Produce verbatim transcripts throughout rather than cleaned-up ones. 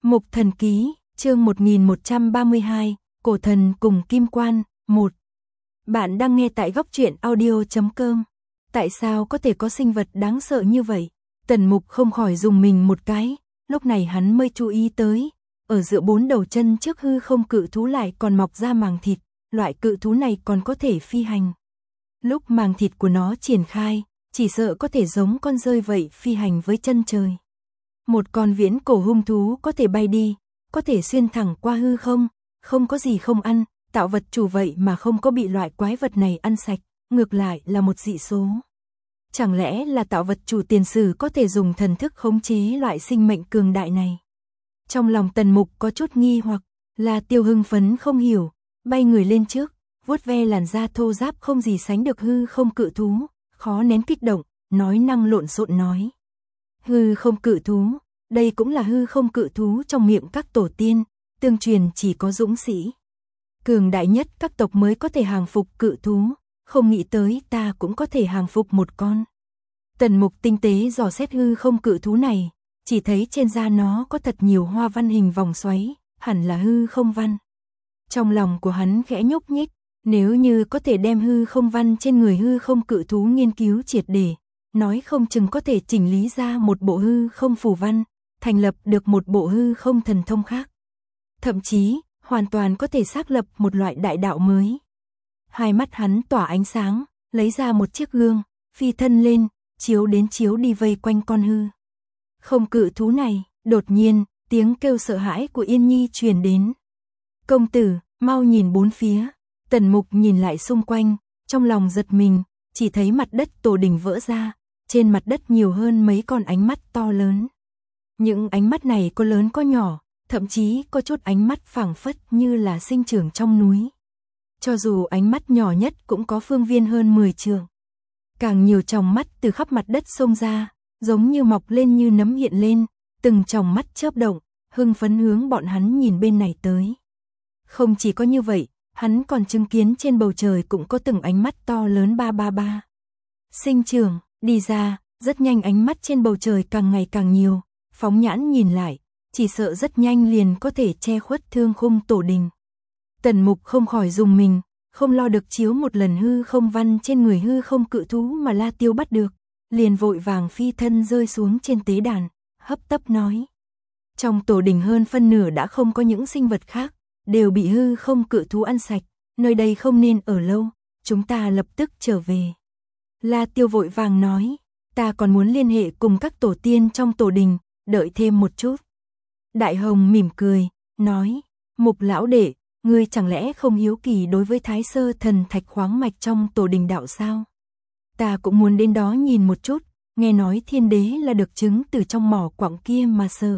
Mục Thần Ký, chương một nghìn một trăm ba mươi hai, Cổ Thần cùng Kim Quan, một. Bạn đang nghe tại góc truyện audio chấm com. Tại sao có thể có sinh vật đáng sợ như vậy? Tần Mục không khỏi dùng mình một cái, lúc này hắn mới chú ý tới, ở giữa bốn đầu chân trước hư không cự thú lại còn mọc ra màng thịt, loại cự thú này còn có thể phi hành. Lúc màng thịt của nó triển khai, chỉ sợ có thể giống con rơi vậy phi hành với chân trời. Một con viễn cổ hung thú có thể bay đi, có thể xuyên thẳng qua hư không, không có gì không ăn, tạo vật chủ vậy mà không có bị loại quái vật này ăn sạch, ngược lại là một dị số. Chẳng lẽ là tạo vật chủ tiền sử có thể dùng thần thức khống chế loại sinh mệnh cường đại này? Trong lòng Tần Mục có chút nghi hoặc, là Tiêu hưng phấn không hiểu, bay người lên trước, vuốt ve làn da thô ráp không gì sánh được hư không cự thú, khó nén kích động, nói năng lộn xộn nói. Hư không cự thú, đây cũng là hư không cự thú trong miệng các tổ tiên, tương truyền chỉ có dũng sĩ cường đại nhất các tộc mới có thể hàng phục cự thú, không nghĩ tới ta cũng có thể hàng phục một con. Tần Mục tinh tế dò xét hư không cự thú này, chỉ thấy trên da nó có thật nhiều hoa văn hình vòng xoáy, hẳn là hư không văn. Trong lòng của hắn khẽ nhúc nhích, nếu như có thể đem hư không văn trên người hư không cự thú nghiên cứu triệt để, nói không chừng có thể chỉnh lý ra một bộ hư không phù văn, thành lập được một bộ hư không thần thông khác. Thậm chí, hoàn toàn có thể xác lập một loại đại đạo mới. Hai mắt hắn tỏa ánh sáng, lấy ra một chiếc gương, phi thân lên, chiếu đến chiếu đi vây quanh con hư không cự thú này. Đột nhiên, tiếng kêu sợ hãi của Yên Nhi truyền đến. Công tử, mau nhìn bốn phía. Tần Mục nhìn lại xung quanh, trong lòng giật mình, chỉ thấy mặt đất tổ đình vỡ ra, trên mặt đất nhiều hơn mấy con ánh mắt to lớn. Những ánh mắt này có lớn có nhỏ, thậm chí có chút ánh mắt phảng phất như là sinh trưởng trong núi. Cho dù ánh mắt nhỏ nhất cũng có phương viên hơn mười trượng. Càng nhiều tròng mắt từ khắp mặt đất xông ra, giống như mọc lên như nấm hiện lên, từng tròng mắt chớp động, hưng phấn hướng bọn hắn nhìn bên này tới. Không chỉ có như vậy, hắn còn chứng kiến trên bầu trời cũng có từng ánh mắt to lớn ba ba ba. Sinh trưởng, đi ra, rất nhanh ánh mắt trên bầu trời càng ngày càng nhiều, phóng nhãn nhìn lại, chỉ sợ rất nhanh liền có thể che khuất thương khung tổ đình. Tần Mục không khỏi dùng mình, không lo được chiếu một lần hư không văn trên người hư không cự thú mà La Tiêu bắt được, liền vội vàng phi thân rơi xuống trên tế đàn, hấp tấp nói. Trong tổ đình hơn phân nửa đã không có những sinh vật khác, đều bị hư không cự thú ăn sạch, nơi đây không nên ở lâu, chúng ta lập tức trở về. La Tiêu vội vàng nói, ta còn muốn liên hệ cùng các tổ tiên trong tổ đình, đợi thêm một chút. Đại Hồng mỉm cười, nói, Mục lão đệ, ngươi chẳng lẽ không hiếu kỳ đối với Thái Sơ thần thạch khoáng mạch trong tổ đình đạo sao? Ta cũng muốn đến đó nhìn một chút, nghe nói thiên đế là được chứng từ trong mỏ quặng kia mà sở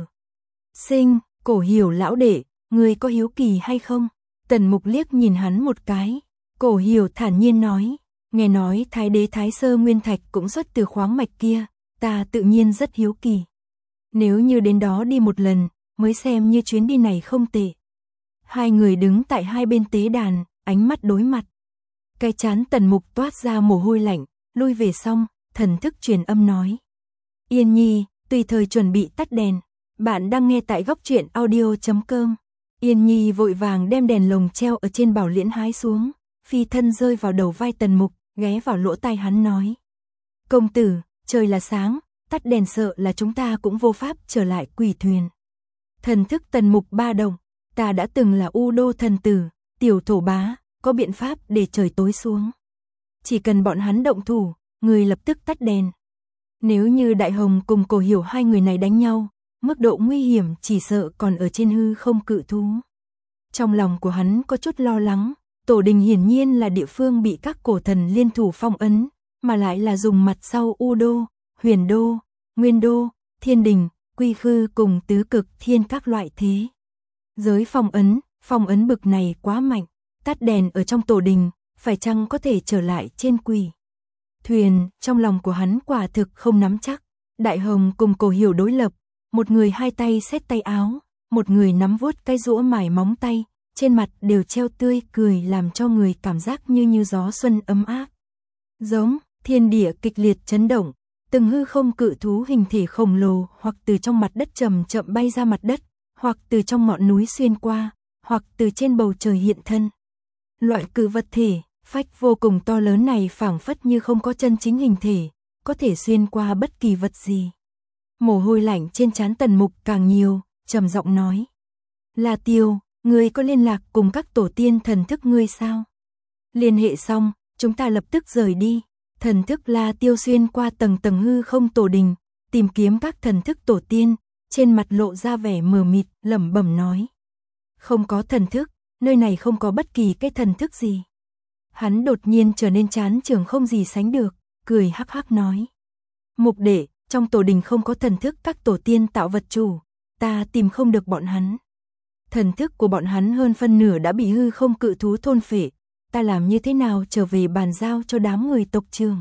sinh. Cổ Hiểu lão đệ, ngươi có hiếu kỳ hay không? Tần Mục liếc nhìn hắn một cái, Cổ Hiểu thản nhiên nói, nghe nói Thái đế Thái Sơ nguyên thạch cũng xuất từ khoáng mạch kia, ta tự nhiên rất hiếu kỳ. Nếu như đến đó đi một lần, mới xem như chuyến đi này không tệ. Hai người đứng tại hai bên tế đàn, ánh mắt đối mặt. Cái trán Tần Mục toát ra mồ hôi lạnh, lui về xong, thần thức truyền âm nói. Yên Nhi, tùy thời chuẩn bị tắt đèn. Bạn đang nghe tại góc truyện audio chấm com. Yên Nhi vội vàng đem đèn lồng treo ở trên bảo liễn hái xuống, phi thân rơi vào đầu vai Tần Mục, ghé vào lỗ tai hắn nói. Công tử, trời là sáng, tắt đèn sợ là chúng ta cũng vô pháp trở lại quỷ thuyền. Thần thức Tần Mục ba động, ta đã từng là U Đô thần tử, tiểu thổ bá, có biện pháp để trời tối xuống. Chỉ cần bọn hắn động thủ, người lập tức tắt đèn. Nếu như Đại Hồng cùng Cổ Hiểu hai người này đánh nhau, mức độ nguy hiểm chỉ sợ còn ở trên hư không cự thú. Trong lòng của hắn có chút lo lắng, tổ đình hiển nhiên là địa phương bị các cổ thần liên thủ phong ấn, mà lại là dùng mặt sau U Đô, Huyền Đô, Nguyên Đô, Thiên Đình, Quy Khư cùng tứ cực thiên các loại thế giới phong ấn, phong ấn bực này quá mạnh, tắt đèn ở trong tổ đình, phải chăng có thể trở lại trên quỷ thuyền? Trong lòng của hắn quả thực không nắm chắc. Đại Hồng cùng Cổ Hiểu đối lập, một người hai tay xét tay áo, một người nắm vuốt cái rũa mài móng tay, trên mặt đều treo tươi cười làm cho người cảm giác như như gió xuân ấm áp. Giống, thiên địa kịch liệt chấn động, từng hư không cự thú hình thể khổng lồ hoặc từ trong mặt đất chậm chậm bay ra mặt đất, hoặc từ trong ngọn núi xuyên qua, hoặc từ trên bầu trời hiện thân. Loại cự vật thể, phách vô cùng to lớn này phảng phất như không có chân chính hình thể, có thể xuyên qua bất kỳ vật gì. Mồ hôi lạnh trên trán Tần Mục càng nhiều, trầm giọng nói. La Tiêu, ngươi có liên lạc cùng các tổ tiên thần thức ngươi sao? Liên hệ xong, chúng ta lập tức rời đi. Thần thức La Tiêu xuyên qua tầng tầng hư không tổ đình, tìm kiếm các thần thức tổ tiên, trên mặt lộ ra vẻ mờ mịt, lẩm bẩm nói. Không có thần thức, nơi này không có bất kỳ cái thần thức gì. Hắn đột nhiên trở nên chán chường không gì sánh được, cười hắc hắc nói. Mục đệ, trong tổ đình không có thần thức các tổ tiên tạo vật chủ, ta tìm không được bọn hắn. Thần thức của bọn hắn hơn phân nửa đã bị hư không cự thú thôn phệ, ta làm như thế nào trở về bàn giao cho đám người tộc Trường.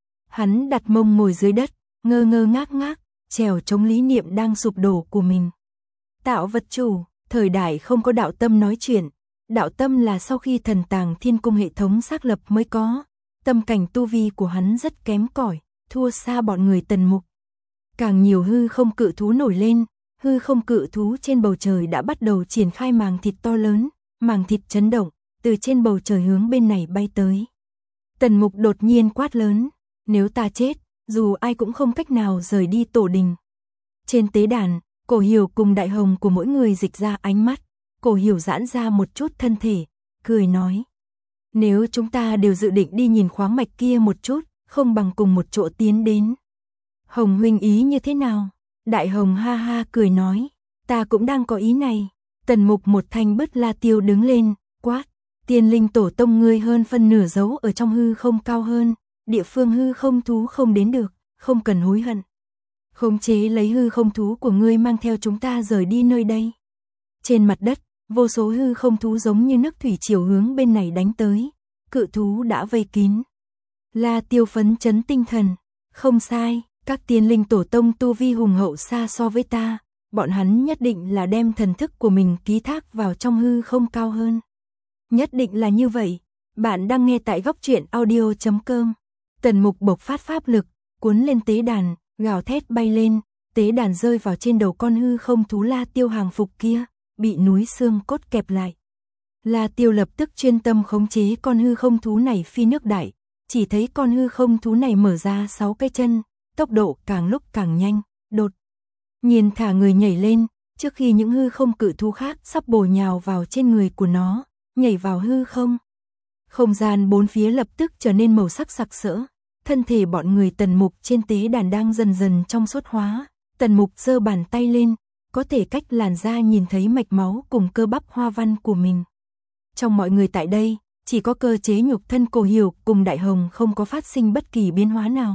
Hắn đặt mông ngồi dưới đất, ngơ ngơ ngác ngác, trèo chống lý niệm đang sụp đổ của mình. Tạo vật chủ, thời đại không có đạo tâm nói chuyện, đạo tâm là sau khi thần tàng thiên cung hệ thống xác lập mới có, tâm cảnh tu vi của hắn rất kém cỏi, thua xa bọn người Tần Mục. Càng nhiều hư không cự thú nổi lên, hư không cự thú trên bầu trời đã bắt đầu triển khai màng thịt to lớn, màng thịt chấn động, từ trên bầu trời hướng bên này bay tới. Tần Mục đột nhiên quát lớn, nếu ta chết, dù ai cũng không cách nào rời đi tổ đình. Trên tế đàn, Cổ Hiểu cùng Đại Hồng của mỗi người dịch ra ánh mắt, Cổ Hiểu giãn ra một chút thân thể, cười nói. Nếu chúng ta đều dự định đi nhìn khoáng mạch kia một chút, không bằng cùng một chỗ tiến đến. Hồng huynh ý như thế nào? Đại Hồng ha ha cười nói, ta cũng đang có ý này. Tần Mục một thanh bứt La Tiêu đứng lên, quát, tiên linh tổ tông ngươi hơn phân nửa giấu ở trong hư không cao hơn, địa phương hư không thú không đến được, không cần hối hận. Khống chế lấy hư không thú của ngươi mang theo chúng ta rời đi nơi đây. Trên mặt đất, vô số hư không thú giống như nước thủy triều hướng bên này đánh tới, cự thú đã vây kín. La Tiêu phấn chấn tinh thần, không sai, các tiên linh tổ tông tu vi hùng hậu xa so với ta, bọn hắn nhất định là đem thần thức của mình ký thác vào trong hư không cao hơn. Nhất định là như vậy. Bạn đang nghe tại góc truyện audio chấm com. Tần Mục bộc phát pháp lực, cuốn lên tế đàn, gào thét bay lên, tế đàn rơi vào trên đầu con hư không thú La Tiêu hàng phục kia, bị núi xương cốt kẹp lại. La Tiêu lập tức chuyên tâm khống chế con hư không thú này phi nước đại, chỉ thấy con hư không thú này mở ra sáu cái chân, tốc độ càng lúc càng nhanh, đột nhiên thả người nhảy lên, trước khi những hư không cự thú khác sắp bổ nhào vào trên người của nó, nhảy vào hư không. Không gian bốn phía lập tức trở nên màu sắc sặc sỡ, thân thể bọn người Tần Mục trên tế đàn đang dần dần trong suốt hóa. Tần Mục giơ bàn tay lên, có thể cách làn da nhìn thấy mạch máu cùng cơ bắp hoa văn của mình. Trong mọi người tại đây, chỉ có cơ chế nhục thân Cổ Hiểu cùng Đại Hồng không có phát sinh bất kỳ biến hóa nào.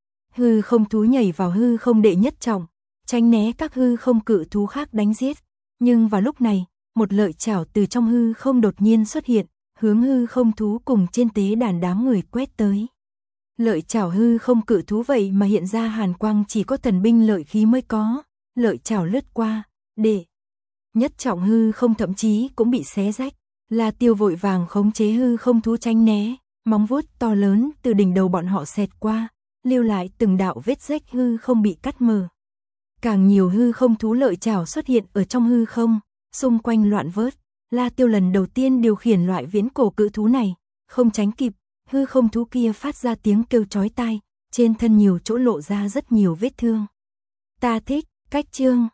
Hư không thú nhảy vào hư không đệ nhất trọng, tránh né các hư không cự thú khác đánh giết. Nhưng vào lúc này, một lợi chảo từ trong hư không đột nhiên xuất hiện, hướng hư không thú cùng trên tế đàn đám người quét tới. Lợi chảo hư không cự thú vậy mà hiện ra hàn quang chỉ có thần binh lợi khí mới có, lợi chảo lướt qua, để nhất trọng hư không thậm chí cũng bị xé rách. La Tiêu vội vàng khống chế hư không thú tránh né, móng vuốt to lớn từ đỉnh đầu bọn họ xẹt qua, lưu lại từng đạo vết rách hư không bị cắt mở. Càng nhiều hư không thú lợi chảo xuất hiện ở trong hư không, xung quanh loạn vớt. La Tiêu lần đầu tiên điều khiển loại viễn cổ cự thú này, không tránh kịp, hư không thú kia phát ra tiếng kêu chói tai, trên thân nhiều chỗ lộ ra rất nhiều vết thương. Ta thích, cách chương